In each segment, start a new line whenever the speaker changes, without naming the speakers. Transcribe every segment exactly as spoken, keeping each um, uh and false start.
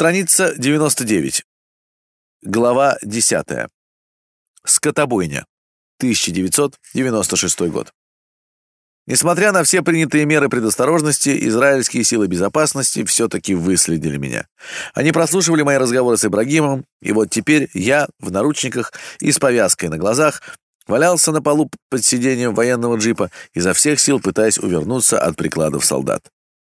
Страница девяносто девять. Глава десятая. Скотобойня. тысяча девятьсот девяносто шестой год. Несмотря на все принятые меры предосторожности, израильские силы безопасности все-таки выследили меня. Они прослушивали мои разговоры с Ибрагимом, и вот теперь я, в наручниках и с повязкой на глазах, валялся на полу под сиденьем военного джипа, изо всех сил пытаясь увернуться от прикладов солдат.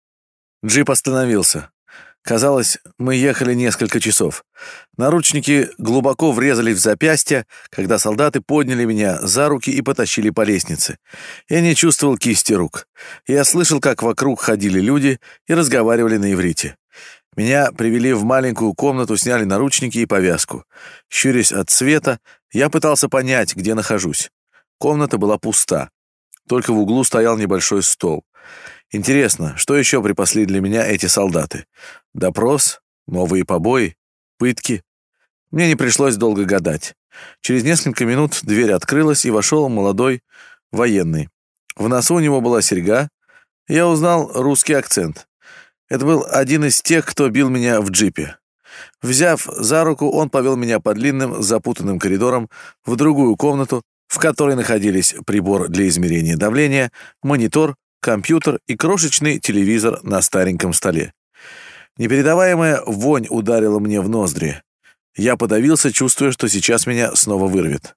Джип остановился. Казалось, мы ехали несколько часов. Наручники глубоко врезались в запястья, когда солдаты подняли меня за руки и потащили по лестнице. Я не чувствовал кисти рук. Я слышал, как вокруг ходили люди и разговаривали на иврите. Меня привели в маленькую комнату, сняли наручники и повязку. Щурясь от света, я пытался понять, где нахожусь. Комната была пуста. Только в углу стоял небольшой стол. Интересно, что еще припасли для меня эти солдаты? Допрос? Новые побои? Пытки? Мне не пришлось долго гадать. Через несколько минут дверь открылась, и вошел молодой военный. В носу у него была серьга. Я узнал русский акцент. Это был один из тех, кто бил меня в джипе. Взяв за руку, он повел меня по длинным запутанным коридорам в другую комнату, в которой находились прибор для измерения давления, монитор, компьютер и крошечный телевизор на стареньком столе. Непередаваемая вонь ударила мне в ноздри. Я подавился, чувствуя, что сейчас меня снова вырвет.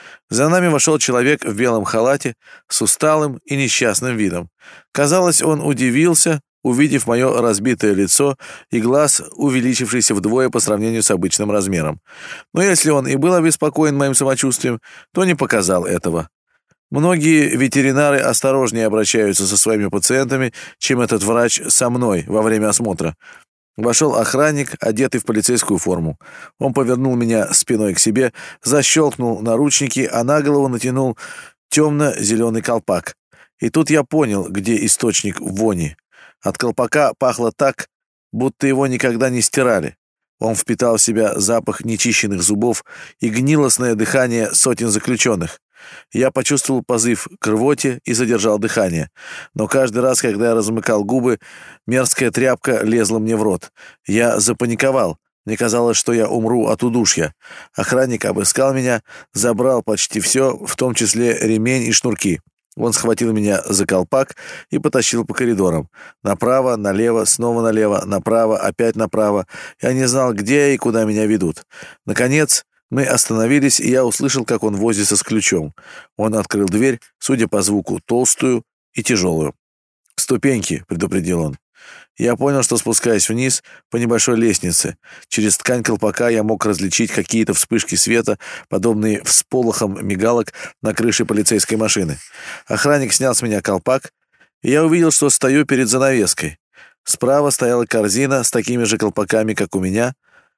За нами вошел человек в белом халате с усталым и несчастным видом. Казалось, он удивился, увидев мое разбитое лицо и глаз, увеличившийся вдвое по сравнению с обычным размером. Но если он и был обеспокоен моим самочувствием, то не показал этого. Многие ветеринары осторожнее обращаются со своими пациентами, чем этот врач со мной во время осмотра. Вошел охранник, одетый в полицейскую форму. Он повернул меня спиной к себе, защелкнул наручники, а на голову натянул темно-зеленый колпак. И тут я понял, где источник вони. От колпака пахло так, будто его никогда не стирали. Он впитал в себя запах нечищенных зубов и гнилостное дыхание сотен заключенных. Я почувствовал позыв к рвоте и задержал дыхание. Но каждый раз, когда я размыкал губы, мерзкая тряпка лезла мне в рот. Я запаниковал. Мне казалось, что я умру от удушья. Охранник обыскал меня, забрал почти все, в том числе ремень и шнурки. Он схватил меня за колпак и потащил по коридорам. Направо, налево, снова налево, направо, опять направо. Я не знал, где и куда меня ведут. Наконец, мы остановились, и я услышал, как он возится с ключом. Он открыл дверь, судя по звуку, толстую и тяжелую. «Ступеньки», — предупредил он. Я понял, что спускаюсь вниз по небольшой лестнице. Через ткань колпака я мог различить какие-то вспышки света, подобные всполохам мигалок на крыше полицейской машины. Охранник снял с меня колпак, и я увидел, что стою перед занавеской. Справа стояла корзина с такими же колпаками, как у меня.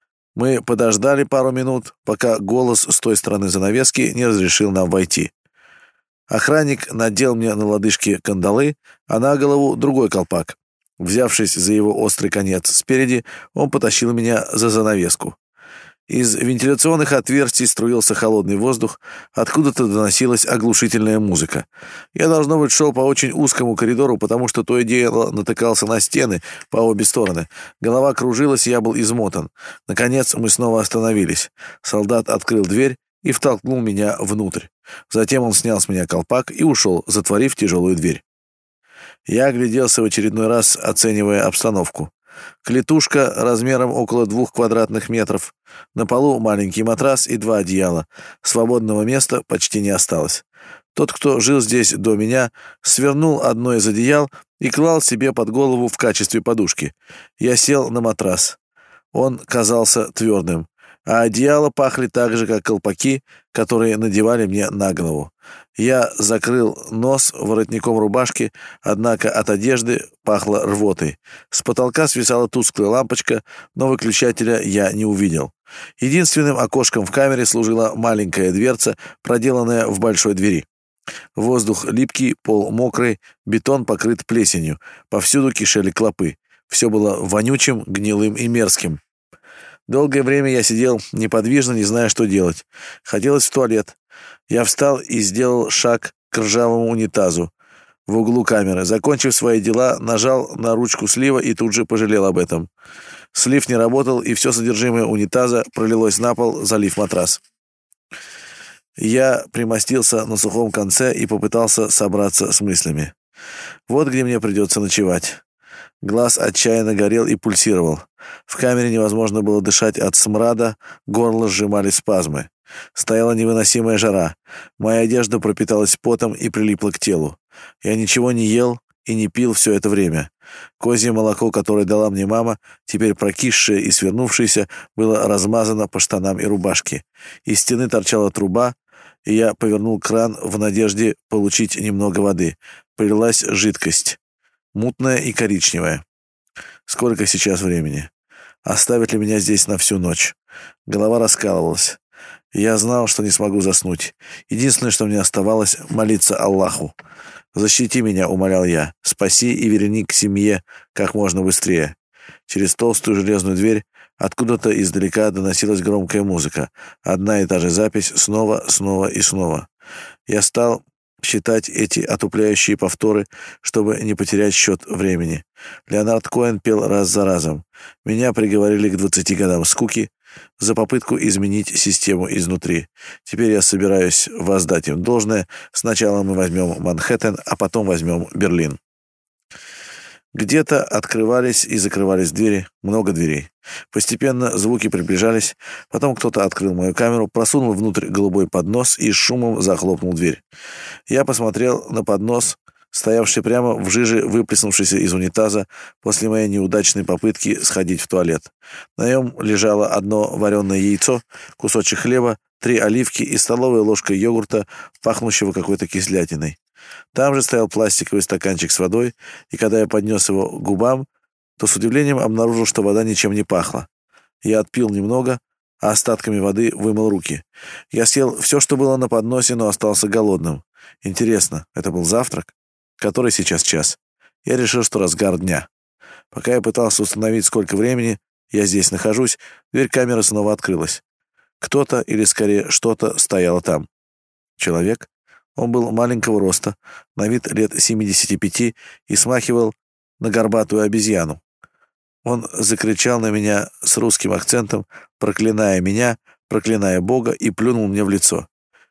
Мы подождали пару минут, пока голос с той стороны занавески не разрешил нам войти. Охранник надел мне на лодыжки кандалы, а на голову другой колпак. Взявшись за его острый конец спереди, он потащил меня за занавеску. Из вентиляционных отверстий струился холодный воздух, откуда-то доносилась оглушительная музыка. Я, должно быть, шел по очень узкому коридору, потому что то и дело натыкался на стены по обе стороны. Голова кружилась, и я был измотан. Наконец мы снова остановились. Солдат открыл дверь и втолкнул меня внутрь. Затем он снял с меня колпак и ушел, затворив тяжелую дверь. Я огляделся в очередной раз, оценивая обстановку. Клетушка размером около двух квадратных метров. На полу маленький матрас и два одеяла. Свободного места почти не осталось. Тот, кто жил здесь до меня, свернул одно из одеял и клал себе под голову в качестве подушки. Я сел на матрас. Он казался твердым, а одеяла пахли так же, как колпаки, которые надевали мне на голову. Я закрыл нос воротником рубашки, однако от одежды пахло рвотой. С потолка свисала тусклая лампочка, но выключателя я не увидел. Единственным окошком в камере служила маленькая дверца, проделанная в большой двери. Воздух липкий, пол мокрый, бетон покрыт плесенью. Повсюду кишели клопы. Все было вонючим, гнилым и мерзким. Долгое время я сидел неподвижно, не зная, что делать. Хотелось в туалет. Я встал и сделал шаг к ржавому унитазу. в углу камеры. Закончив свои дела, нажал на ручку слива и тут же пожалел об этом. Слив не работал, и все содержимое унитаза пролилось на пол, залив матрас. Я примостился на сухом конце и попытался собраться с мыслями. Вот где мне придется ночевать. Глаз отчаянно горел и пульсировал. В камере невозможно было дышать от смрада, горло сжимали спазмы. Стояла невыносимая жара. Моя одежда пропиталась потом и прилипла к телу. Я ничего не ел и не пил все это время. Козье молоко, которое дала мне мама, теперь прокисшее и свернувшееся, было размазано по штанам и рубашке. Из стены торчала труба, и я повернул кран в надежде получить немного воды. Прилилась жидкость, мутная и коричневая. Сколько сейчас времени? Оставят ли меня здесь на всю ночь? Голова раскалывалась. Я знал, что не смогу заснуть. Единственное, что мне оставалось, молиться Аллаху. «Защити меня», — умолял я. «Спаси и верни к семье как можно быстрее». Через толстую железную дверь откуда-то издалека доносилась громкая музыка. Одна и та же запись снова, снова и снова. Я стал считать эти отупляющие повторы, чтобы не потерять счет времени. Леонард Коэн пел раз за разом. Меня приговорили к двадцати годам скуки за попытку изменить систему изнутри. Теперь я собираюсь воздать им должное. Сначала мы возьмем Манхэттен, а потом возьмем Берлин. Где-то открывались и закрывались двери, много дверей. Постепенно звуки приближались, потом кто-то открыл мою камеру, просунул внутрь голубой поднос и с шумом захлопнул дверь. Я посмотрел на поднос, стоявший прямо в жиже, выплеснувшийся из унитаза после моей неудачной попытки сходить в туалет. На нем лежало одно вареное яйцо, кусочек хлеба, три оливки и столовая ложка йогурта, пахнущего какой-то кислятиной. Там же стоял пластиковый стаканчик с водой, и когда я поднес его к губам, то с удивлением обнаружил, что вода ничем не пахла. Я отпил немного, а остатками воды вымыл руки. Я съел все, что было на подносе, но остался голодным. Интересно, это был завтрак? Который сейчас час? Я решил, что разгар дня. Пока я пытался установить, сколько времени я здесь нахожусь, дверь камеры снова открылась. Кто-то, или скорее что-то, стояло там. Человек? Он был маленького роста, на вид лет семидесяти пяти, и смахивал на горбатую обезьяну. Он закричал на меня с русским акцентом, проклиная меня, проклиная Бога, и плюнул мне в лицо.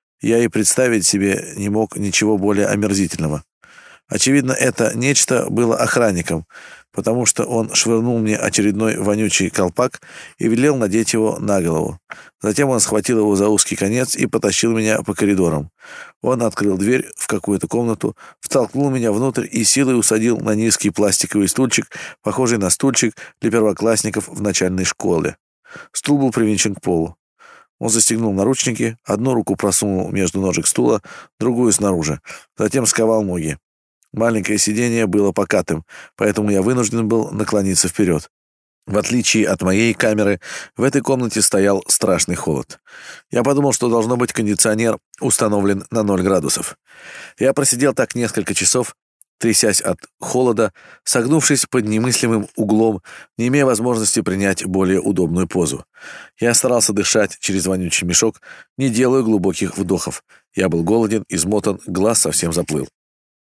Я и представить себе не мог ничего более омерзительного. Очевидно, это нечто было охранником, потому что он швырнул мне очередной вонючий колпак и велел надеть его на голову. Затем он схватил его за узкий конец и потащил меня по коридорам. Он открыл дверь в какую-то комнату, втолкнул меня внутрь и силой усадил на низкий пластиковый стульчик, похожий на стульчик для первоклассников в начальной школе. Стул был привинчен к полу. Он застегнул наручники, одну руку просунул между ножек стула, другую снаружи. Затем сковал ноги. Маленькое сиденье было покатым, поэтому я вынужден был наклониться вперед. В отличие от моей камеры, в этой комнате стоял страшный холод. Я подумал, что должно быть кондиционер установлен на ноль градусов. Я просидел так несколько часов, трясясь от холода, согнувшись под немыслимым углом, не имея возможности принять более удобную позу. Я старался дышать через вонючий мешок, не делая глубоких вдохов. Я был голоден, измотан, глаз совсем заплыл.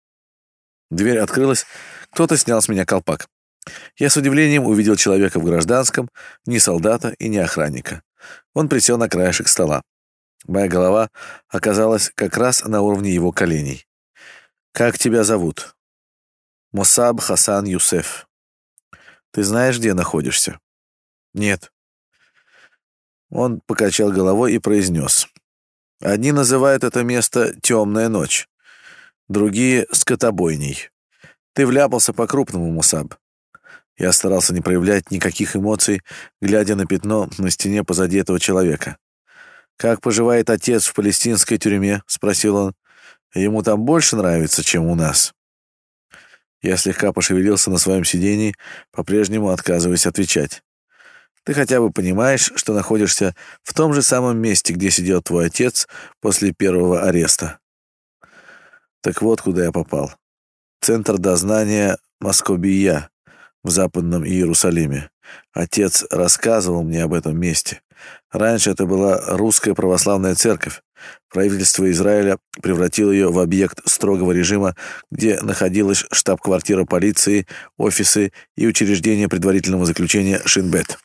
Дверь открылась, кто-то снял с меня колпак. Я с удивлением увидел человека в гражданском, ни солдата и ни охранника. Он присел на краешек стола. Моя голова оказалась как раз на уровне его коленей. «Как тебя зовут?» «Мосаб Хасан Юсеф». «Ты знаешь, где находишься?» «Нет». Он покачал головой и произнес: «Одни называют это место «темная ночь», другие — скотобойней. Ты вляпался по-крупному, Мусаб». Я старался не проявлять никаких эмоций, глядя на пятно на стене позади этого человека. «Как поживает отец в палестинской тюрьме?» — спросил он. «Ему там больше нравится, чем у нас». Я слегка пошевелился на своем сидении, по-прежнему отказываясь отвечать. «Ты хотя бы понимаешь, что находишься в том же самом месте, где сидел твой отец после первого ареста?» Так вот, куда я попал. Центр дознания Москобия в Западном Иерусалиме. Отец рассказывал мне об этом месте. Раньше это была русская православная церковь. Правительство Израиля превратило ее в объект строгого режима, где находилась штаб-квартира полиции, офисы и учреждения предварительного заключения Шин-Бет.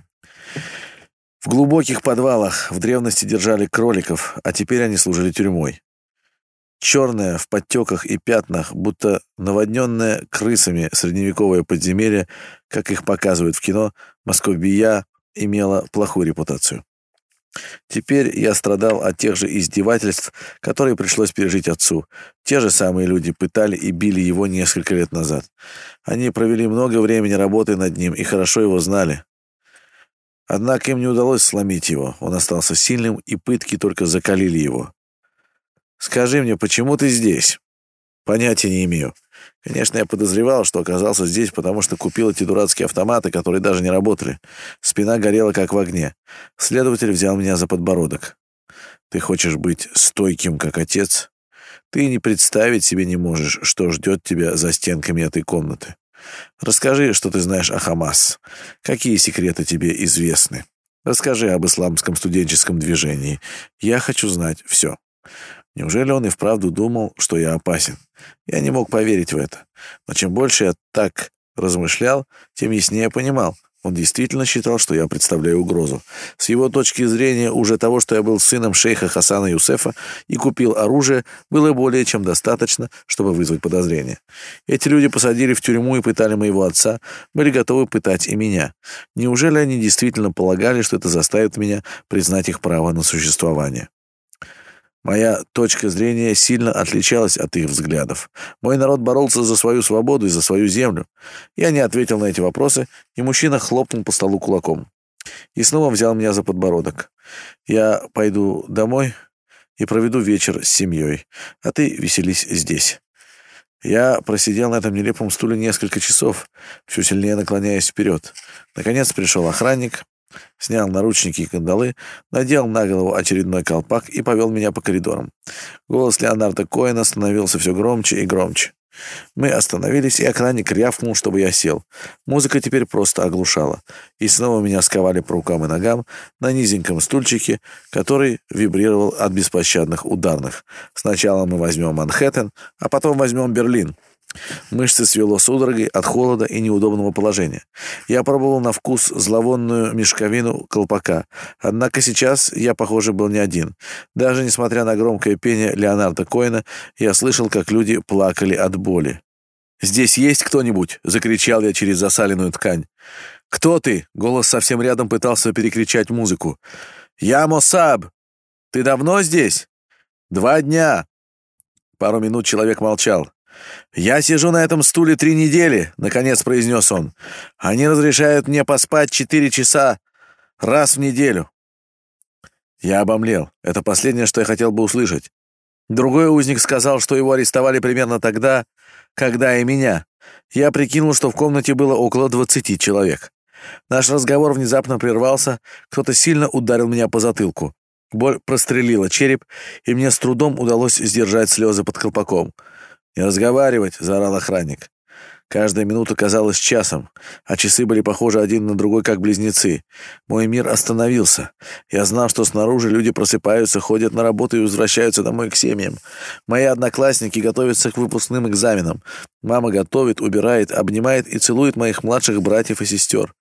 В глубоких подвалах в древности держали кроликов, а теперь они служили тюрьмой. Черное, в подтеках и пятнах, будто наводненное крысами средневековое подземелье, как их показывают в кино, Московия имела плохую репутацию. Теперь я страдал от тех же издевательств, которые пришлось пережить отцу. Те же самые люди пытали и били его несколько лет назад. Они провели много времени, работая над ним, и хорошо его знали. Однако им не удалось сломить его. Он остался сильным, и пытки только закалили его. «Скажи мне, почему ты здесь?» «Понятия не имею. Конечно, я подозревал, что оказался здесь, потому что купил эти дурацкие автоматы, которые даже не работали. Спина горела, как в огне. Следователь взял меня за подбородок. Ты хочешь быть стойким, как отец? Ты не представить себе не можешь, что ждет тебя за стенками этой комнаты. Расскажи, что ты знаешь о Хамас. Какие секреты тебе известны? Расскажи об исламском студенческом движении. Я хочу знать все». Неужели он и вправду думал, что я опасен? Я не мог поверить в это. Но чем больше я так размышлял, тем яснее понимал. Он действительно считал, что я представляю угрозу. С его точки зрения, уже того, что я был сыном шейха Хасана Юсефа и купил оружие, было более чем достаточно, чтобы вызвать подозрения. Эти люди посадили в тюрьму и пытали моего отца, были готовы пытать и меня. Неужели они действительно полагали, что это заставит меня признать их право на существование? Моя точка зрения сильно отличалась от их взглядов. Мой народ боролся за свою свободу и за свою землю. Я не ответил на эти вопросы, и мужчина хлопнул по столу кулаком. И снова взял меня за подбородок. «Я пойду домой и проведу вечер с семьей, а ты веселись здесь». Я просидел на этом нелепом стуле несколько часов, все сильнее наклоняясь вперед. Наконец пришел охранник, снял наручники и кандалы, надел на голову очередной колпак и повел меня по коридорам. Голос Леонарда Коэна становился все громче и громче. Мы остановились, и охранник рявкнул, чтобы я сел. Музыка теперь просто оглушала. И снова меня сковали по рукам и ногам на низеньком стульчике, который вибрировал от беспощадных ударных. Сначала мы возьмем Манхэттен, а потом возьмем Берлин. Мышцы свело судорогой от холода и неудобного положения. Я пробовал на вкус зловонную мешковину колпака. Однако сейчас я, похоже, был не один. Даже несмотря на громкое пение Леонарда Коэна, я слышал, как люди плакали от боли. «Здесь есть кто-нибудь?» — закричал я через засаленную ткань. «Кто ты?» — голос совсем рядом пытался перекричать музыку. «Я Мосаб! Ты давно здесь?» «Два дня!» Пару минут человек молчал. «Я сижу на этом стуле три недели», — наконец произнес он. «Они разрешают мне поспать четыре часа раз в неделю». Я обомлел. Это последнее, что я хотел бы услышать. Другой узник сказал, что его арестовали примерно тогда, когда и меня. Я прикинул, что в комнате было около двадцати человек. Наш разговор внезапно прервался, кто-то сильно ударил меня по затылку. Боль прострелила череп, и мне с трудом удалось сдержать слезы под колпаком. «Не разговаривать!» — заорал охранник. Каждая минута казалась часом, а часы были похожи один на другой, как близнецы. Мой мир остановился. Я знал, что снаружи люди просыпаются, ходят на работу и возвращаются домой к семьям. Мои одноклассники готовятся к выпускным экзаменам. Мама готовит, убирает, обнимает и целует моих младших братьев и сестер.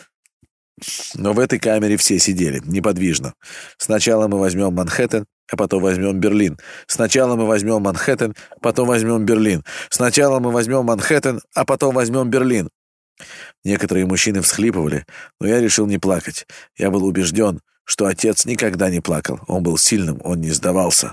Но в этой камере все сидели, неподвижно. Сначала мы возьмем Манхэттен, а потом возьмем Берлин. Сначала мы возьмем Манхэттен, потом возьмем Берлин. Сначала мы возьмем Манхэттен, а потом возьмем Берлин. Некоторые мужчины всхлипывали, но я решил не плакать. Я был убежден, что отец никогда не плакал. Он был сильным, он не сдавался.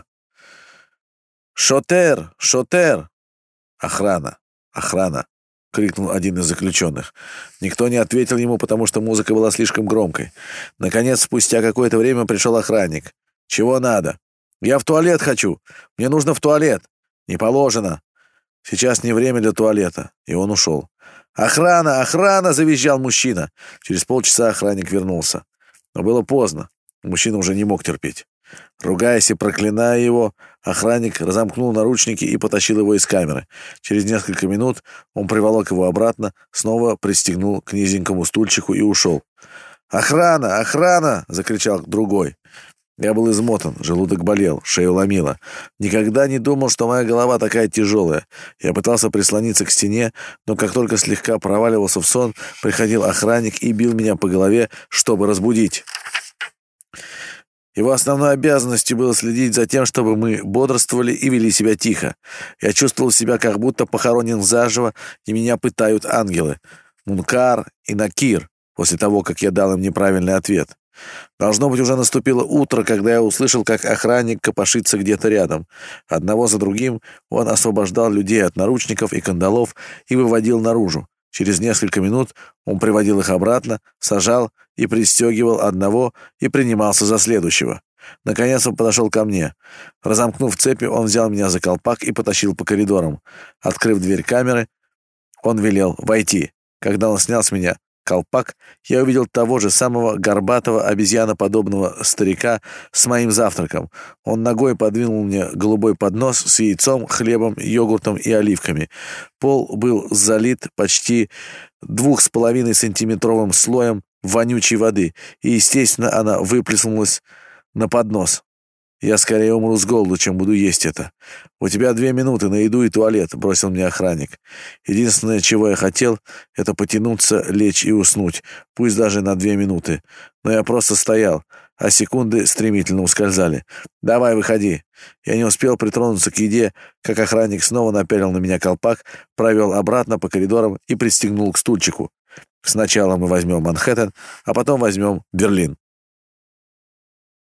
«Шотер! Шотер!» «Охрана! Охрана!» — крикнул один из заключенных. Никто не ответил ему, потому что музыка была слишком громкой. Наконец, спустя какое-то время пришел охранник. «Чего надо?» «Я в туалет хочу! Мне нужно в туалет!» «Не положено! Сейчас не время для туалета!» И он ушел. «Охрана! Охрана!» — завизжал мужчина. Через полчаса охранник вернулся. Но было поздно. Мужчина уже не мог терпеть. Ругаясь и проклиная его, охранник разомкнул наручники и потащил его из камеры. Через несколько минут он приволок его обратно, снова пристегнул к низенькому стульчику и ушел. «Охрана! Охрана!» — закричал другой. Я был измотан, желудок болел, шею ломило. Никогда не думал, что моя голова такая тяжелая. Я пытался прислониться к стене, но как только слегка проваливался в сон, приходил охранник и бил меня по голове, чтобы разбудить. Его основной обязанностью было следить за тем, чтобы мы бодрствовали и вели себя тихо. Я чувствовал себя, как будто похоронен заживо, и меня пытают ангелы. Мункар и Накир, после того, как я дал им неправильный ответ. Должно быть, уже наступило утро, когда я услышал, как охранник копошится где-то рядом. Одного за другим он освобождал людей от наручников и кандалов и выводил наружу. Через несколько минут он приводил их обратно, сажал и пристегивал одного и принимался за следующего. Наконец он подошел ко мне. Разомкнув цепи, он взял меня за колпак и потащил по коридорам. Открыв дверь камеры, он велел войти. Когда он снял с меня колпак, я увидел того же самого горбатого обезьяноподобного старика с моим завтраком. Он ногой подвинул мне голубой поднос с яйцом, хлебом, йогуртом и оливками. Пол был залит почти двух с половиной сантиметровым слоем вонючей воды, и, естественно, она выплеснулась на поднос. Я скорее умру с голоду, чем буду есть это. У тебя две минуты на еду и туалет, бросил мне охранник. Единственное, чего я хотел, это потянуться, лечь и уснуть, пусть даже на две минуты. Но я просто стоял, а секунды стремительно ускользали. Давай, выходи. Я не успел притронуться к еде, как охранник снова напялил на меня колпак, провел обратно по коридорам и пристегнул к стульчику. Сначала мы возьмем Манхэттен, а потом возьмем Берлин.